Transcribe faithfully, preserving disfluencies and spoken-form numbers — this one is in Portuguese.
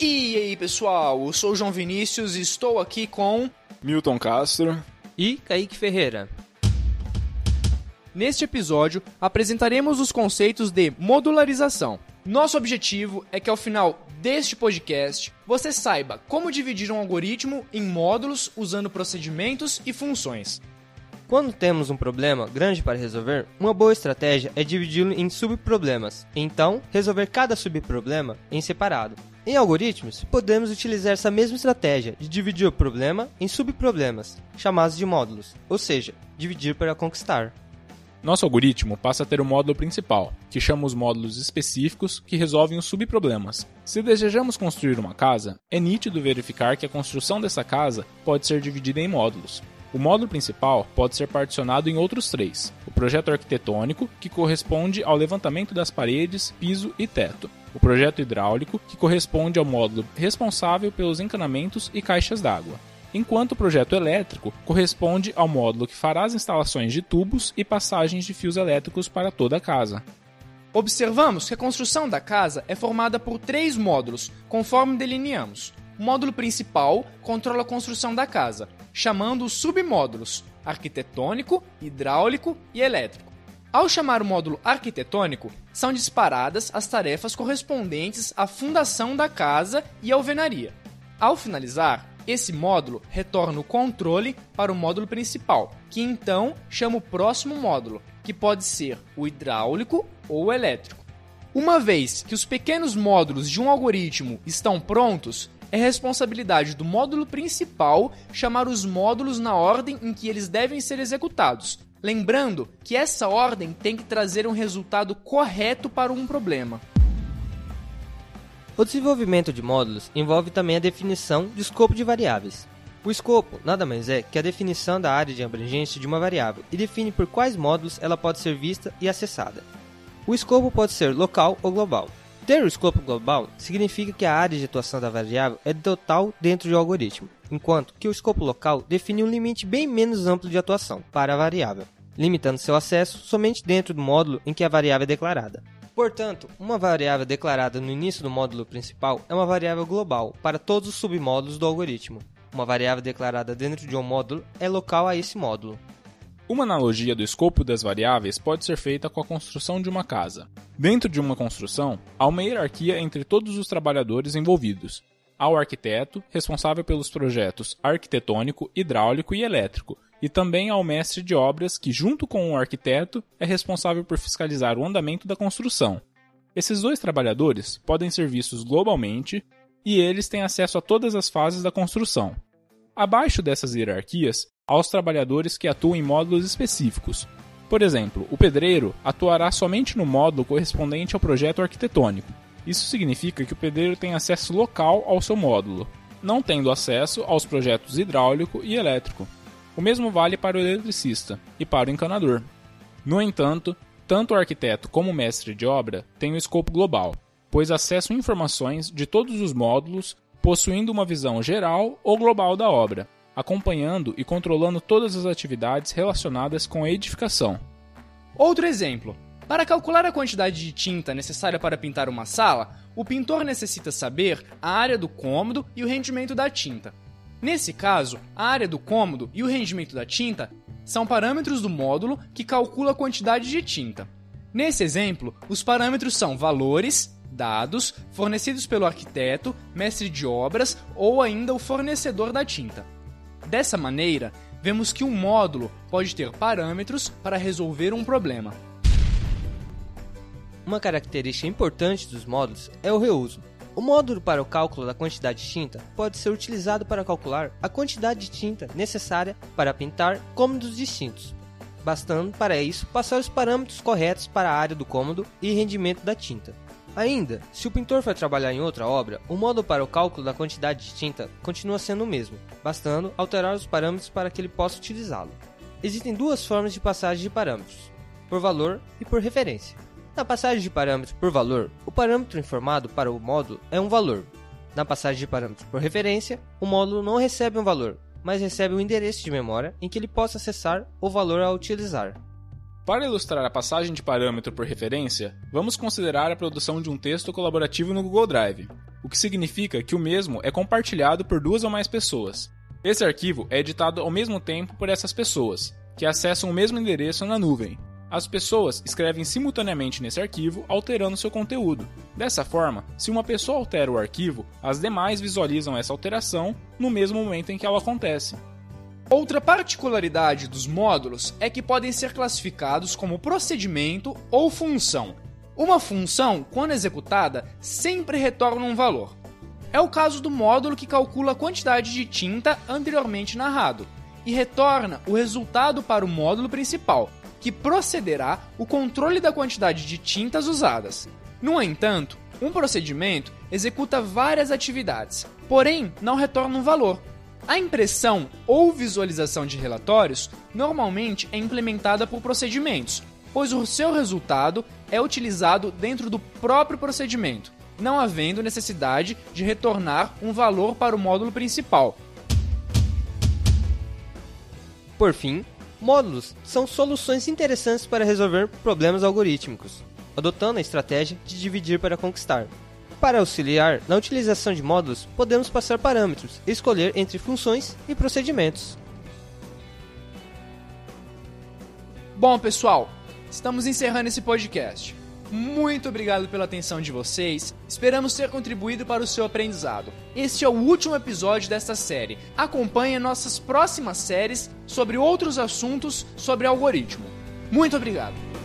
E aí pessoal, eu sou o João Vinícius e estou aqui com Milton Castro e Kaique Ferreira. Neste episódio, apresentaremos os conceitos de modularização. Nosso objetivo é que ao final deste podcast, você saiba como dividir um algoritmo em módulos usando procedimentos e funções. Quando temos um problema grande para resolver, uma boa estratégia é dividi-lo em subproblemas, e então resolver cada subproblema em separado. Em algoritmos, podemos utilizar essa mesma estratégia de dividir o problema em subproblemas, chamados de módulos, ou seja, dividir para conquistar. Nosso algoritmo passa a ter um módulo principal, que chama os módulos específicos que resolvem os subproblemas. Se desejamos construir uma casa, é nítido verificar que a construção dessa casa pode ser dividida em módulos. O módulo principal pode ser particionado em outros três: o projeto arquitetônico, que corresponde ao levantamento das paredes, piso e teto; o projeto hidráulico, que corresponde ao módulo responsável pelos encanamentos e caixas d'água; enquanto o projeto elétrico corresponde ao módulo que fará as instalações de tubos e passagens de fios elétricos para toda a casa. Observamos que a construção da casa é formada por três módulos, conforme delineamos. O módulo principal controla a construção da casa, chamando os submódulos arquitetônico, hidráulico e elétrico. Ao chamar o módulo arquitetônico, são disparadas as tarefas correspondentes à fundação da casa e alvenaria. Ao finalizar, esse módulo retorna o controle para o módulo principal, que então chama o próximo módulo, que pode ser o hidráulico ou o elétrico. Uma vez que os pequenos módulos de um algoritmo estão prontos, é responsabilidade do módulo principal chamar os módulos na ordem em que eles devem ser executados, lembrando que essa ordem tem que trazer um resultado correto para um problema. O desenvolvimento de módulos envolve também a definição de escopo de variáveis. O escopo nada mais é que a definição da área de abrangência de uma variável e define por quais módulos ela pode ser vista e acessada. O escopo pode ser local ou global. Ter o escopo global significa que a área de atuação da variável é total dentro do algoritmo, enquanto que o escopo local define um limite bem menos amplo de atuação para a variável, limitando seu acesso somente dentro do módulo em que a variável é declarada. Portanto, uma variável declarada no início do módulo principal é uma variável global para todos os submódulos do algoritmo. Uma variável declarada dentro de um módulo é local a esse módulo. Uma analogia do escopo das variáveis pode ser feita com a construção de uma casa. Dentro de uma construção, há uma hierarquia entre todos os trabalhadores envolvidos. Há o arquiteto, responsável pelos projetos arquitetônico, hidráulico e elétrico, e também há o mestre de obras que, junto com o arquiteto, é responsável por fiscalizar o andamento da construção. Esses dois trabalhadores podem ser vistos globalmente e eles têm acesso a todas as fases da construção. Abaixo dessas hierarquias, há os trabalhadores que atuam em módulos específicos. Por exemplo, o pedreiro atuará somente no módulo correspondente ao projeto arquitetônico. Isso significa que o pedreiro tem acesso local ao seu módulo, não tendo acesso aos projetos hidráulico e elétrico. O mesmo vale para o eletricista e para o encanador. No entanto, tanto o arquiteto como o mestre de obra têm o escopo global, pois acessam informações de todos os módulos, possuindo uma visão geral ou global da obra, acompanhando e controlando todas as atividades relacionadas com a edificação. Outro exemplo. Para calcular a quantidade de tinta necessária para pintar uma sala, o pintor necessita saber a área do cômodo e o rendimento da tinta. Nesse caso, a área do cômodo e o rendimento da tinta são parâmetros do módulo que calcula a quantidade de tinta. Nesse exemplo, os parâmetros são valores, dados, fornecidos pelo arquiteto, mestre de obras ou ainda o fornecedor da tinta. Dessa maneira, vemos que um módulo pode ter parâmetros para resolver um problema. Uma característica importante dos módulos é o reuso. O módulo para o cálculo da quantidade de tinta pode ser utilizado para calcular a quantidade de tinta necessária para pintar cômodos distintos, bastando para isso passar os parâmetros corretos para a área do cômodo e rendimento da tinta. Ainda, se o pintor for trabalhar em outra obra, o módulo para o cálculo da quantidade de tinta continua sendo o mesmo, bastando alterar os parâmetros para que ele possa utilizá-lo. Existem duas formas de passagem de parâmetros, por valor e por referência. Na passagem de parâmetro por valor, o parâmetro informado para o módulo é um valor. Na passagem de parâmetro por referência, o módulo não recebe um valor, mas recebe um endereço de memória em que ele possa acessar o valor a utilizar. Para ilustrar a passagem de parâmetro por referência, vamos considerar a produção de um texto colaborativo no Google Drive, o que significa que o mesmo é compartilhado por duas ou mais pessoas. Esse arquivo é editado ao mesmo tempo por essas pessoas, que acessam o mesmo endereço na nuvem. As pessoas escrevem simultaneamente nesse arquivo, alterando seu conteúdo. Dessa forma, se uma pessoa altera o arquivo, as demais visualizam essa alteração no mesmo momento em que ela acontece. Outra particularidade dos módulos é que podem ser classificados como procedimento ou função. Uma função, quando executada, sempre retorna um valor. É o caso do módulo que calcula a quantidade de tinta anteriormente narrado e retorna o resultado para o módulo principal, que procederá o controle da quantidade de tintas usadas. No entanto, um procedimento executa várias atividades, porém não retorna um valor. A impressão ou visualização de relatórios normalmente é implementada por procedimentos, pois o seu resultado é utilizado dentro do próprio procedimento, não havendo necessidade de retornar um valor para o módulo principal. Por fim, módulos são soluções interessantes para resolver problemas algorítmicos, adotando a estratégia de dividir para conquistar. Para auxiliar na utilização de módulos, podemos passar parâmetros e escolher entre funções e procedimentos. Bom, pessoal, estamos encerrando esse podcast. Muito obrigado pela atenção de vocês, esperamos ter contribuído para o seu aprendizado. Este é o último episódio desta série. Acompanhe nossas próximas séries sobre outros assuntos sobre algoritmo. Muito obrigado!